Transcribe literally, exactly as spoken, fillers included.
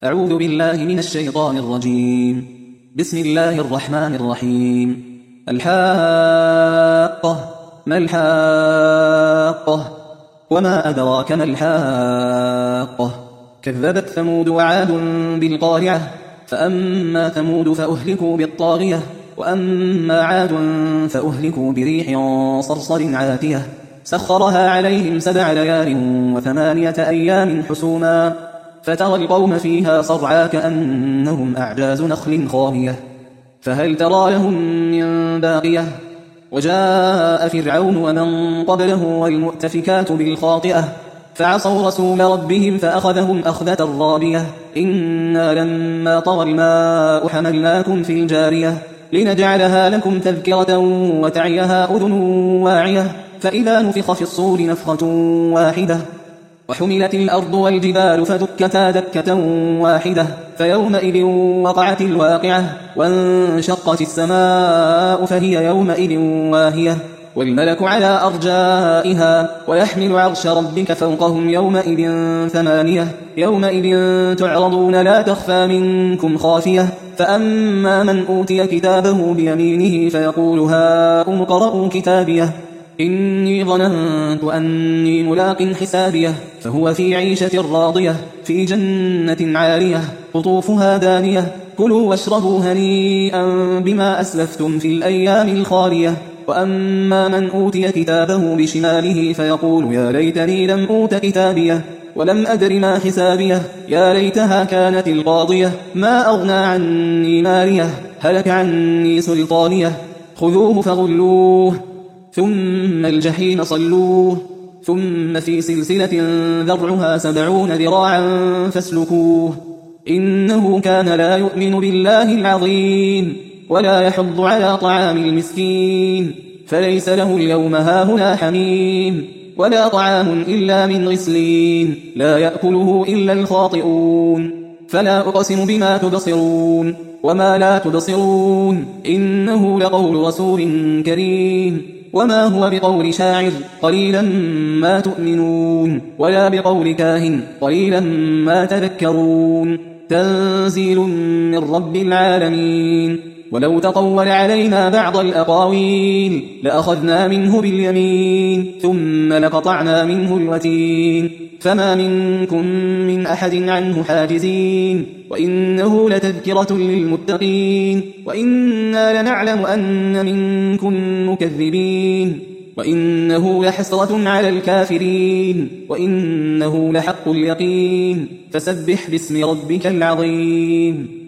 أعوذ بالله من الشيطان الرجيم. بسم الله الرحمن الرحيم. الحاقة، ما الحاقة؟ وما أدراك ما الحاقة؟ كذبت ثمود وعاد بالقارعة، فأما ثمود فأهلكوا بالطاغية، وأما عاد فأهلكوا بريح صرصر عاتية سخرها عليهم سبع ليال وثمانية أيام حسوما، فترى القوم فيها صرعى كأنهم أعجاز نخل خاوية، فهل ترى لهم من باقية؟ وجاء فرعون ومن قبله والمؤتفكات بالخاطئة، فعصوا رسول ربهم فأخذهم أخذة رابية. إنا لما طغى الماء حملناكم في الجارية لنجعلها لكم تذكرة وتعيها أذن واعية، فإذا نفخ في الصور نفخة واحدة وحملت الأرض والجبال فدكتا دكة واحدة، فيومئذ وقعت الواقعة، وانشقت السماء فهي يومئذ واهية، والملك على أرجائها، ويحمل عرش ربك فوقهم يومئذ ثمانية. يومئذ تعرضون لا تخفى منكم خافية، فأما من أوتي كتابه بيمينه فيقول هاؤم اقرءوا كتابيه إني ظننت أني ملاق حسابيه، فهو في عيشة راضية في جنة عالية قطوفها دانية. كلوا واشربوا هنيئا بما أسلفتم في الأيام الخالية. وأما من أوتي كتابه بشماله فيقول يا ليتني لم أوت كتابيه ولم أدر ما حسابيه، يا ليتها كانت القاضية ما أغنى عني ماليه، هلك عني سلطانيه، خذوه فغلوه ثم الجحيم صلوه، ثم في سلسلة ذرعها سبعون ذراعا فاسلكوه، إنه كان لا يؤمن بالله العظيم ولا يحض على طعام المسكين، فليس له اليوم هاهنا حميم ولا طعام إلا من غسلين لا يأكله إلا الخاطئون. فلا أقسم بما تبصرون وما لا تبصرون، إنه لقول رسول كريم، وما هو بقول شاعر قليلا ما تؤمنون، ولا بقول كاهن قليلا ما تذكرون. تنزيل من رب العالمين. ولو تقول علينا بعض الأقاويل لأخذنا منه باليمين ثم لقطعنا منه الوتين، فما منكم من أحد عنه حاجزين، وإنه لتذكرة للمتقين، وإنا لنعلم أن منكم مكذبين، وإنه لحسرة على الكافرين، وإنه لحق اليقين. فسبح باسم ربك العظيم.